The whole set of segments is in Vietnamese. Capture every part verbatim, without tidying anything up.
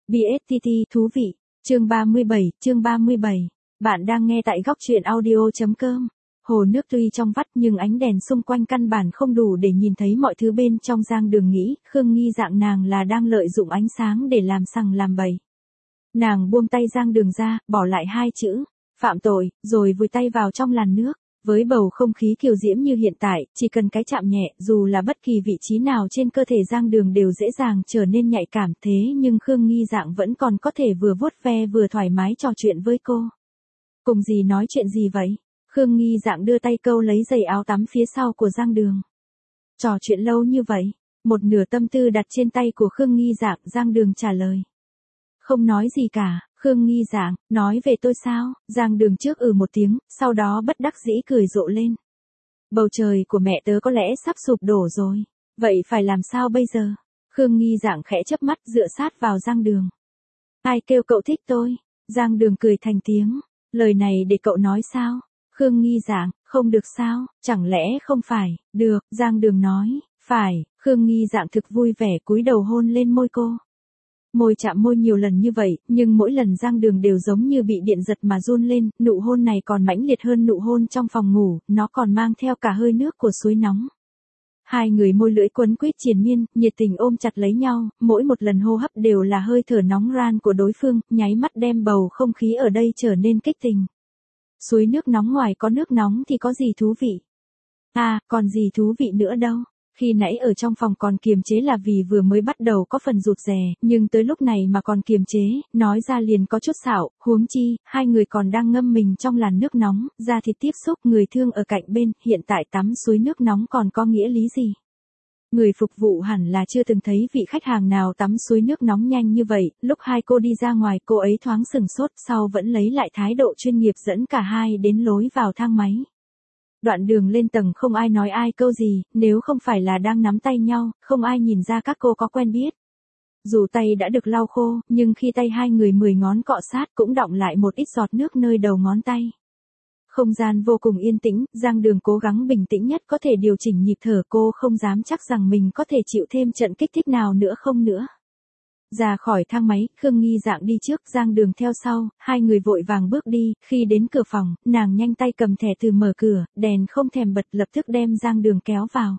bê ét tê tê thú vị. Chương ba mươi bảy, chương ba mươi bảy. Bạn đang nghe tại góc truyện audio chấm com. Hồ nước tuy trong vắt nhưng ánh đèn xung quanh căn bản không đủ để nhìn thấy mọi thứ bên trong. Giang Đường nghĩ, Khương Nghi dạng nàng là đang lợi dụng ánh sáng để làm sằng làm bậy. Nàng buông tay Giang Đường ra, bỏ lại hai chữ, phạm tội, rồi vùi tay vào trong làn nước. Với bầu không khí kiều diễm như hiện tại, chỉ cần cái chạm nhẹ, dù là bất kỳ vị trí nào trên cơ thể Giang Đường đều dễ dàng trở nên nhạy cảm. Thế nhưng Khương Nghi dạng vẫn còn có thể vừa vuốt ve vừa thoải mái trò chuyện với cô. Cùng gì nói chuyện gì vậy? Khương Nghi dạng đưa tay câu lấy giày áo tắm phía sau của Giang Đường. Trò chuyện lâu như vậy, một nửa tâm tư đặt trên tay của Khương Nghi dạng. Giang Đường trả lời. Không nói gì cả. Khương Nghi dạng, nói về tôi sao? Giang Đường trước ừ một tiếng, sau đó bất đắc dĩ cười rộ lên. Bầu trời của mẹ tớ có lẽ sắp sụp đổ rồi. Vậy phải làm sao bây giờ? Khương Nghi dạng khẽ chớp mắt dựa sát vào Giang Đường. Ai kêu cậu thích tôi? Giang Đường cười thành tiếng. Lời này để cậu nói sao? Khương Nghi dạng, không được sao? Chẳng lẽ không phải? Được, Giang Đường nói. Phải. Khương Nghi dạng thực vui vẻ cúi đầu hôn lên môi cô. Môi chạm môi nhiều lần như vậy, nhưng mỗi lần Giang Đường đều giống như bị điện giật mà run lên. Nụ hôn này còn mãnh liệt hơn nụ hôn trong phòng ngủ, nó còn mang theo cả hơi nước của suối nóng. Hai người môi lưỡi quấn quýt triền miên, nhiệt tình ôm chặt lấy nhau, mỗi một lần hô hấp đều là hơi thở nóng ran của đối phương, nháy mắt đem bầu không khí ở đây trở nên kích tình. Suối nước nóng ngoài có nước nóng thì có gì thú vị? À, còn gì thú vị nữa đâu. Khi nãy ở trong phòng còn kiềm chế là vì vừa mới bắt đầu có phần rụt rè, nhưng tới lúc này mà còn kiềm chế, nói ra liền có chút xạo, huống chi, hai người còn đang ngâm mình trong làn nước nóng, da thịt tiếp xúc, người thương ở cạnh bên, hiện tại tắm suối nước nóng còn có nghĩa lý gì? Người phục vụ hẳn là chưa từng thấy vị khách hàng nào tắm suối nước nóng nhanh như vậy. Lúc hai cô đi ra ngoài, cô ấy thoáng sừng sốt, sau vẫn lấy lại thái độ chuyên nghiệp dẫn cả hai đến lối vào thang máy. Đoạn đường lên tầng không ai nói ai câu gì, nếu không phải là đang nắm tay nhau, không ai nhìn ra các cô có quen biết. Dù tay đã được lau khô, nhưng khi tay hai người mười ngón cọ sát cũng đọng lại một ít giọt nước nơi đầu ngón tay. Không gian vô cùng yên tĩnh, Giang Đường cố gắng bình tĩnh nhất có thể điều chỉnh nhịp thở. Cô không dám chắc rằng mình có thể chịu thêm trận kích thích nào nữa không nữa. Ra khỏi thang máy, Khương Nghi dạng đi trước, Giang Đường theo sau, hai người vội vàng bước đi. Khi đến cửa phòng, nàng nhanh tay cầm thẻ từ mở cửa, đèn không thèm bật, lập tức đem Giang Đường kéo vào.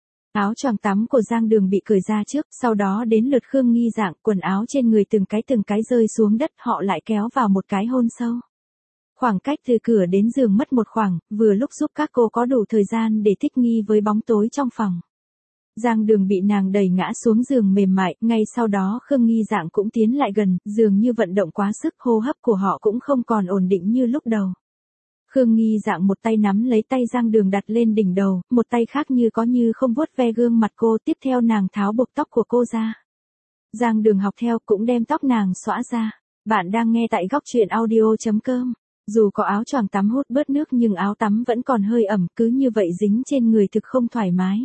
Áo choàng tắm của Giang Đường bị cởi ra trước, sau đó đến lượt Khương Nghi dạng, quần áo trên người từng cái từng cái rơi xuống đất, họ lại kéo vào một cái hôn sâu. Khoảng cách từ cửa đến giường mất một khoảng, vừa lúc giúp các cô có đủ thời gian để thích nghi với bóng tối trong phòng. Giang Đường bị nàng đẩy ngã xuống giường mềm mại, ngay sau đó Khương Nghi dạng cũng tiến lại gần, dường như vận động quá sức, hô hấp của họ cũng không còn ổn định như lúc đầu. Khương Nghi dạng một tay nắm lấy tay Giang Đường đặt lên đỉnh đầu, một tay khác như có như không vuốt ve gương mặt cô, tiếp theo nàng tháo buộc tóc của cô ra. Giang Đường học theo cũng đem tóc nàng xõa ra. Bạn đang nghe tại góc truyện audio chấm com. Dù có áo choàng tắm hút bớt nước nhưng áo tắm vẫn còn hơi ẩm, cứ như vậy dính trên người thực không thoải mái.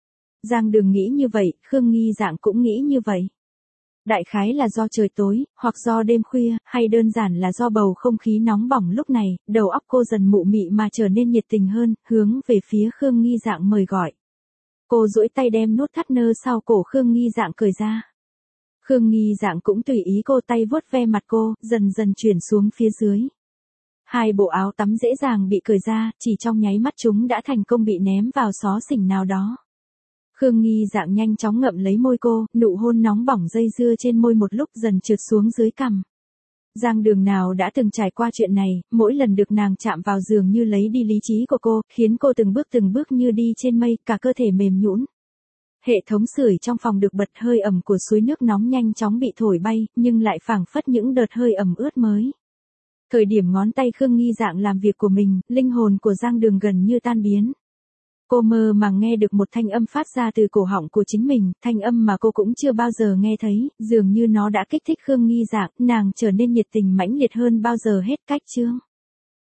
Giang Đường nghĩ như vậy, Khương Nghi dạng cũng nghĩ như vậy. Đại khái là do trời tối, hoặc do đêm khuya, hay đơn giản là do bầu không khí nóng bỏng lúc này, đầu óc cô dần mụ mị mà trở nên nhiệt tình hơn, hướng về phía Khương Nghi dạng mời gọi. Cô duỗi tay đem nút thắt nơ sau cổ Khương Nghi dạng cởi ra. Khương Nghi dạng cũng tùy ý cô, tay vuốt ve mặt cô, dần dần chuyển xuống phía dưới. Hai bộ áo tắm dễ dàng bị cởi ra, chỉ trong nháy mắt chúng đã thành công bị ném vào xó xỉnh nào đó. Khương Nghi dạng nhanh chóng ngậm lấy môi cô, nụ hôn nóng bỏng dây dưa trên môi một lúc dần trượt xuống dưới cằm. Giang Đường nào đã từng trải qua chuyện này, mỗi lần được nàng chạm vào giường như lấy đi lý trí của cô, khiến cô từng bước từng bước như đi trên mây, cả cơ thể mềm nhũn. Hệ thống sưởi trong phòng được bật, hơi ẩm của suối nước nóng nhanh chóng bị thổi bay, nhưng lại phảng phất những đợt hơi ẩm ướt mới. Thời điểm ngón tay Khương Nghi dạng làm việc của mình, linh hồn của Giang Đường gần như tan biến. Cô mơ màng nghe được một thanh âm phát ra từ cổ họng của chính mình, thanh âm mà cô cũng chưa bao giờ nghe thấy, dường như nó đã kích thích Khương Nghi dạng, nàng trở nên nhiệt tình mãnh liệt hơn bao giờ hết. Cách chương